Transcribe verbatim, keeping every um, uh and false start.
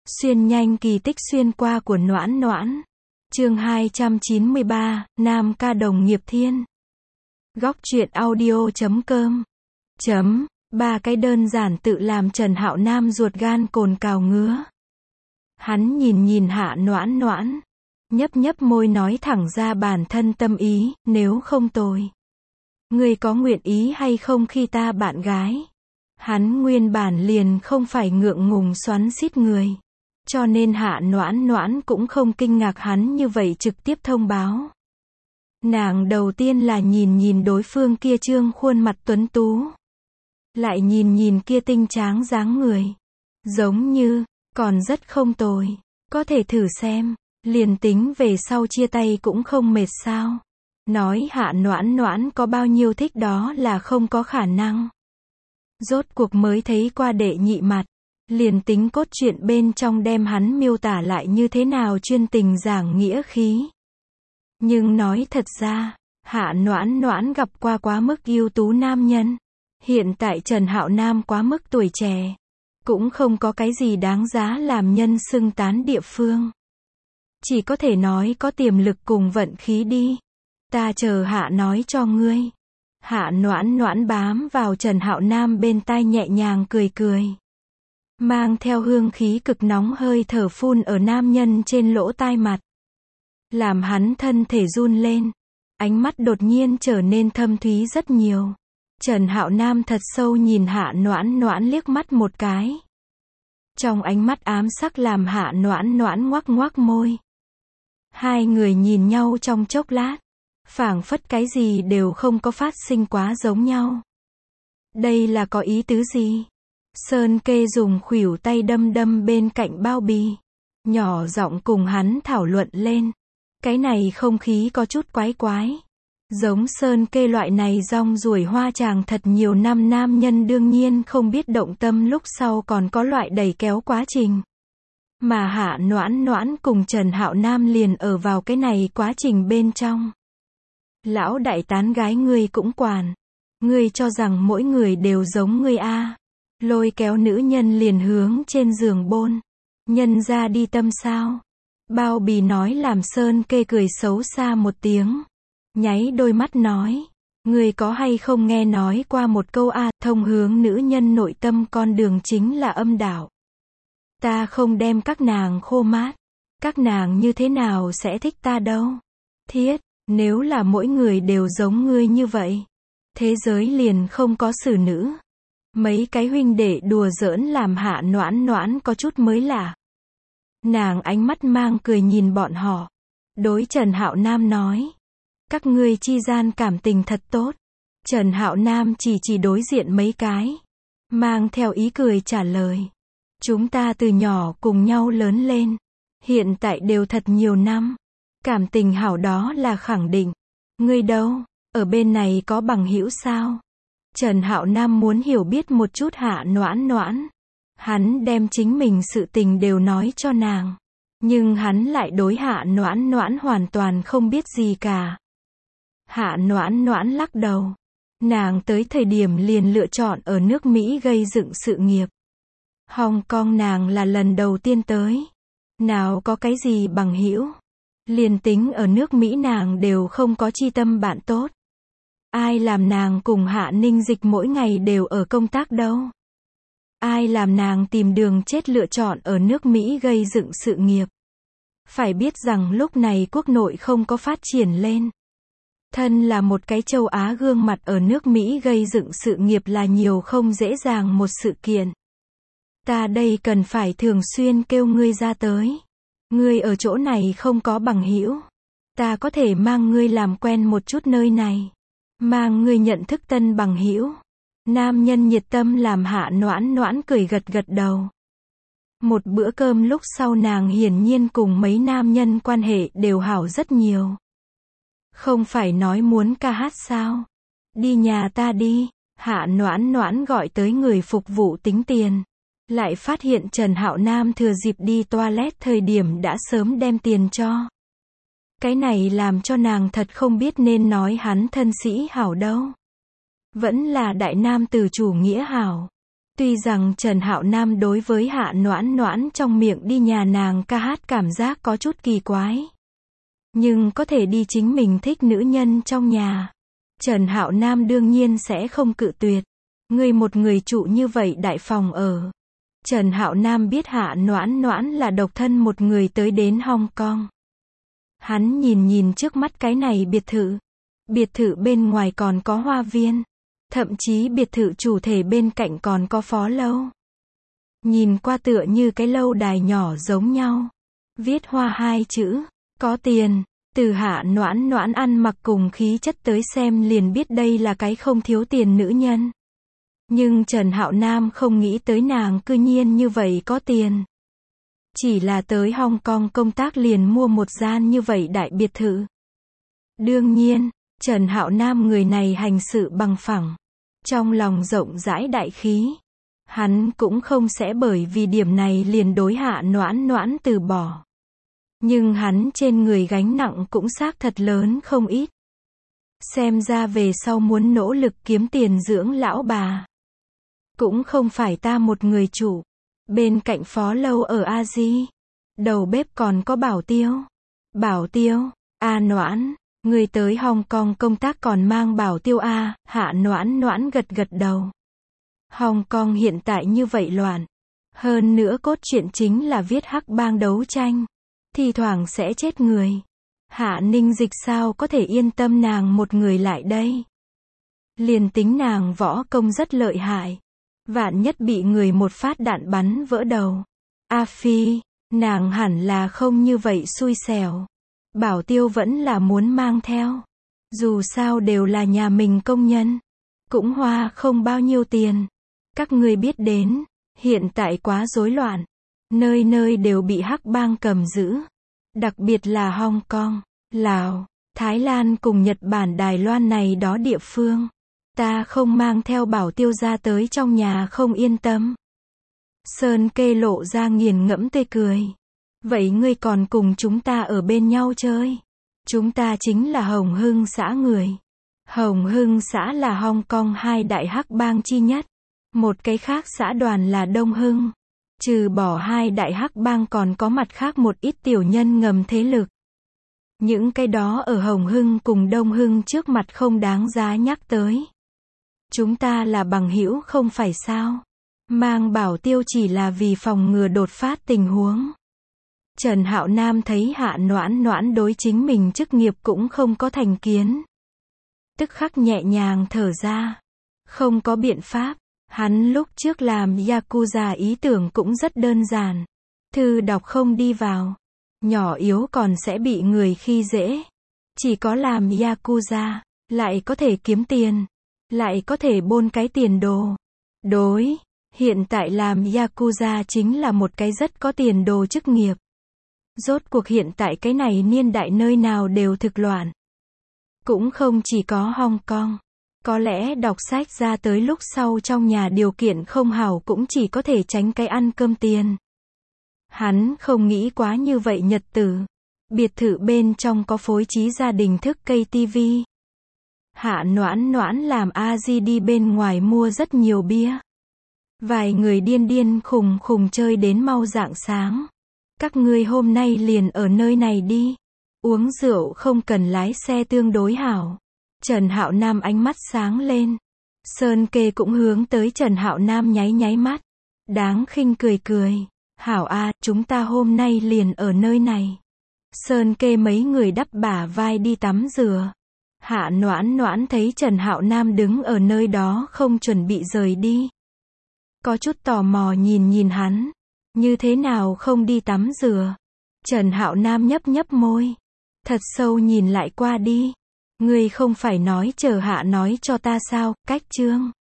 Xuyên nhanh kỳ tích xuyên qua của Noãn Noãn. Chương hai trăm chín mươi ba, Nam ca đồng nghiệp thiên. Góc truyện audio chấm com. Chấm, ba cái đơn giản tự làm Trần Hạo Nam ruột gan cồn cào ngứa. Hắn nhìn nhìn Hạ Noãn Noãn, nhấp nhấp môi nói thẳng ra bản thân tâm ý, nếu không tồi. Ngươi có nguyện ý hay không khi ta bạn gái? Hắn nguyên bản liền không phải ngượng ngùng xoắn xít người. Cho nên Hạ Noãn Noãn cũng không kinh ngạc hắn như vậy trực tiếp thông báo. Nàng đầu tiên là nhìn nhìn đối phương kia trương khuôn mặt tuấn tú. Lại nhìn nhìn kia tinh tráng dáng người. Giống như, còn rất không tồi. Có thể thử xem, liền tính về sau chia tay cũng không mệt sao. Nói Hạ Noãn Noãn có bao nhiêu thích đó là không có khả năng. Rốt cuộc mới thấy qua đệ nhị mặt. Liền tính cốt truyện bên trong đem hắn miêu tả lại như thế nào chuyên tình giảng nghĩa khí. Nhưng nói thật ra, Hạ Noãn Noãn gặp qua quá mức ưu tú nam nhân. Hiện tại Trần Hạo Nam quá mức tuổi trẻ. Cũng không có cái gì đáng giá làm nhân xưng tán địa phương. Chỉ có thể nói có tiềm lực cùng vận khí đi. Ta chờ Hạ nói cho ngươi. Hạ Noãn Noãn bám vào Trần Hạo Nam bên tai nhẹ nhàng cười cười. Mang theo hương khí cực nóng hơi thở phun ở nam nhân trên lỗ tai mặt. Làm hắn thân thể run lên. Ánh mắt đột nhiên trở nên thâm thúy rất nhiều. Trần Hạo Nam thật sâu nhìn Hạ Noãn Noãn liếc mắt một cái. Trong ánh mắt ám sắc làm Hạ Noãn Noãn ngoác ngoác môi. Hai người nhìn nhau trong chốc lát. Phảng phất cái gì đều không có phát sinh quá giống nhau. Đây là có ý tứ gì? Sơn Kê dùng khuỷu tay đâm đâm bên cạnh bao bì. Nhỏ giọng cùng hắn thảo luận lên. Cái này không khí có chút quái quái. Giống Sơn Kê loại này rong ruổi hoa chàng thật nhiều năm nam nhân đương nhiên không biết động tâm lúc sau còn có loại đẩy kéo quá trình. Mà Hạ Noãn Noãn cùng Trần Hạo Nam liền ở vào cái này quá trình bên trong. Lão đại tán gái ngươi cũng quản. Ngươi cho rằng mỗi người đều giống ngươi a? Lôi kéo nữ nhân liền hướng trên giường bôn. Nhân ra đi tâm sao? Bao bì nói làm Sơn Kê cười xấu xa một tiếng. Nháy đôi mắt nói. Ngươi có hay không nghe nói qua một câu a, thông hướng nữ nhân nội tâm con đường chính là âm đạo. Ta không đem các nàng khô mát. Các nàng như thế nào sẽ thích ta đâu? Thiết, nếu là mỗi người đều giống ngươi như vậy. Thế giới liền không có xử nữ. Mấy cái huynh đệ đùa giỡn làm Hạ Noãn Noãn có chút mới lạ. Nàng ánh mắt mang cười nhìn bọn họ. Đối Trần Hạo Nam nói. Các ngươi chi gian cảm tình thật tốt. Trần Hạo Nam chỉ chỉ đối diện mấy cái. Mang theo ý cười trả lời. Chúng ta từ nhỏ cùng nhau lớn lên. Hiện tại đều thật nhiều năm. Cảm tình hảo đó là khẳng định. Ngươi đâu, ở bên này có bằng hữu sao? Trần Hạo Nam muốn hiểu biết một chút Hạ Noãn Noãn. Hắn đem chính mình sự tình đều nói cho nàng. Nhưng hắn lại đối Hạ Noãn Noãn hoàn toàn không biết gì cả. Hạ Noãn Noãn lắc đầu. Nàng tới thời điểm liền lựa chọn ở nước Mỹ gây dựng sự nghiệp. Hong Kong nàng là lần đầu tiên tới. Nào có cái gì bằng hữu. Liền tính ở nước Mỹ nàng đều không có chi tâm bạn tốt. Ai làm nàng cùng Hạ Ninh Dịch mỗi ngày đều ở công tác đâu. Ai làm nàng tìm đường chết lựa chọn ở nước Mỹ gây dựng sự nghiệp. Phải biết rằng lúc này quốc nội không có phát triển lên. Thân là một cái châu Á gương mặt ở nước Mỹ gây dựng sự nghiệp là nhiều không dễ dàng một sự kiện. Ta đây cần phải thường xuyên kêu ngươi ra tới. Ngươi ở chỗ này không có bằng hữu. Ta có thể mang ngươi làm quen một chút nơi này. Mang ngươi nhận thức tân bằng hữu. Nam nhân nhiệt tâm làm Hạ Noãn Noãn cười gật gật đầu. Một bữa cơm lúc sau nàng hiển nhiên cùng mấy nam nhân quan hệ đều hảo rất nhiều. Không phải nói muốn ca hát sao? Đi nhà ta đi. Hạ Noãn Noãn gọi tới người phục vụ tính tiền. Lại phát hiện Trần Hạo Nam thừa dịp đi toilet thời điểm đã sớm đem tiền cho. Cái này làm cho nàng thật không biết nên nói hắn thân sĩ hảo đâu. Vẫn là đại nam tử chủ nghĩa hảo. Tuy rằng Trần Hạo Nam đối với Hạ Noãn Noãn trong miệng đi nhà nàng ca hát cảm giác có chút kỳ quái. Nhưng có thể đi chính mình thích nữ nhân trong nhà. Trần Hạo Nam đương nhiên sẽ không cự tuyệt. Người một người trụ như vậy đại phòng ở. Trần Hạo Nam biết Hạ Noãn Noãn là độc thân một người tới đến Hong Kong. Hắn nhìn nhìn trước mắt cái này biệt thự. Biệt thự bên ngoài còn có hoa viên. Thậm chí biệt thự chủ thể bên cạnh còn có phó lâu. Nhìn qua tựa như cái lâu đài nhỏ giống nhau. Viết hoa hai chữ, có tiền. Từ Hạ Noãn Noãn ăn mặc cùng khí chất tới xem liền biết đây là cái không thiếu tiền nữ nhân. Nhưng Trần Hạo Nam không nghĩ tới nàng cư nhiên như vậy có tiền. Chỉ là tới Hong Kong công tác liền mua một gian như vậy đại biệt thự. Đương nhiên, Trần Hạo Nam người này hành sự bằng phẳng. Trong lòng rộng rãi đại khí. Hắn cũng không sẽ bởi vì điểm này liền đối Hạ Noãn Noãn từ bỏ. Nhưng hắn trên người gánh nặng cũng xác thật lớn không ít. Xem ra về sau muốn nỗ lực kiếm tiền dưỡng lão bà. Cũng không phải ta một người chủ. Bên cạnh phó lâu ở A Di. Đầu bếp còn có Bảo Tiêu. Bảo Tiêu, A Noãn, người tới Hong Kong công tác còn mang Bảo Tiêu A, Hạ Noãn Noãn gật gật đầu. Hong Kong hiện tại như vậy loạn. Hơn nữa cốt truyện chính là viết hắc bang đấu tranh. Thì thoảng sẽ chết người. Hạ Ninh Dịch sao có thể yên tâm nàng một người lại đây. Liền tính nàng võ công rất lợi hại. Vạn nhất bị người một phát đạn bắn vỡ đầu. A Phi, nàng hẳn là không như vậy xui xẻo. Bảo Tiêu vẫn là muốn mang theo. Dù sao đều là nhà mình công nhân. Cũng hoa không bao nhiêu tiền. Các ngươi biết đến, hiện tại quá rối loạn. Nơi nơi đều bị hắc bang cầm giữ. Đặc biệt là Hong Kong, Lào, Thái Lan cùng Nhật Bản Đài Loan này đó địa phương. Ta không mang theo Bảo Tiêu ra tới trong nhà không yên tâm. Sơn Kê lộ ra nghiền ngẫm tươi cười. Vậy ngươi còn cùng chúng ta ở bên nhau chơi? Chúng ta chính là Hồng Hưng xã người. Hồng Hưng xã là Hong Kong hai đại hắc bang chi nhất. Một cái khác xã đoàn là Đông Hưng. Trừ bỏ hai đại hắc bang còn có mặt khác một ít tiểu nhân ngầm thế lực. Những cái đó ở Hồng Hưng cùng Đông Hưng trước mặt không đáng giá nhắc tới. Chúng ta là bằng hữu không phải sao? Mang Bảo Tiêu chỉ là vì phòng ngừa đột phát tình huống. Trần Hạo Nam thấy Hạ Noãn Noãn đối chính mình chức nghiệp cũng không có thành kiến. Tức khắc nhẹ nhàng thở ra. Không có biện pháp. Hắn lúc trước làm Yakuza ý tưởng cũng rất đơn giản. Thư đọc không đi vào. Nhỏ yếu còn sẽ bị người khi dễ. Chỉ có làm Yakuza, lại có thể kiếm tiền. Lại có thể bôn cái tiền đồ. Đối, hiện tại làm Yakuza chính là một cái rất có tiền đồ chức nghiệp. Rốt cuộc hiện tại cái này niên đại nơi nào đều thực loạn. Cũng không chỉ có Hong Kong. Có lẽ đọc sách ra tới lúc sau trong nhà điều kiện không hảo cũng chỉ có thể tránh cái ăn cơm tiền. Hắn không nghĩ quá như vậy nhật tử. Biệt thự bên trong có phối trí gia đình thức cây tivi. Hạ Noãn Noãn làm A Di đi bên ngoài mua rất nhiều bia. Vài người điên điên khùng khùng chơi đến mau rạng sáng. Các ngươi hôm nay liền ở nơi này đi. Uống rượu không cần lái xe tương đối hảo. Trần Hạo Nam ánh mắt sáng lên. Sơn Kê cũng hướng tới Trần Hạo Nam nháy nháy mắt. Đáng khinh cười cười. Hảo a, chúng ta hôm nay liền ở nơi này. Sơn Kê mấy người đắp bả vai đi tắm rửa. Hạ Noãn Noãn thấy Trần Hạo Nam đứng ở nơi đó không chuẩn bị rời đi. Có chút tò mò nhìn nhìn hắn. Như thế nào không đi tắm rửa? Trần Hạo Nam nhấp nhấp môi. Thật sâu nhìn lại qua đi. Ngươi không phải nói chờ Hạ nói cho ta sao, cách chương.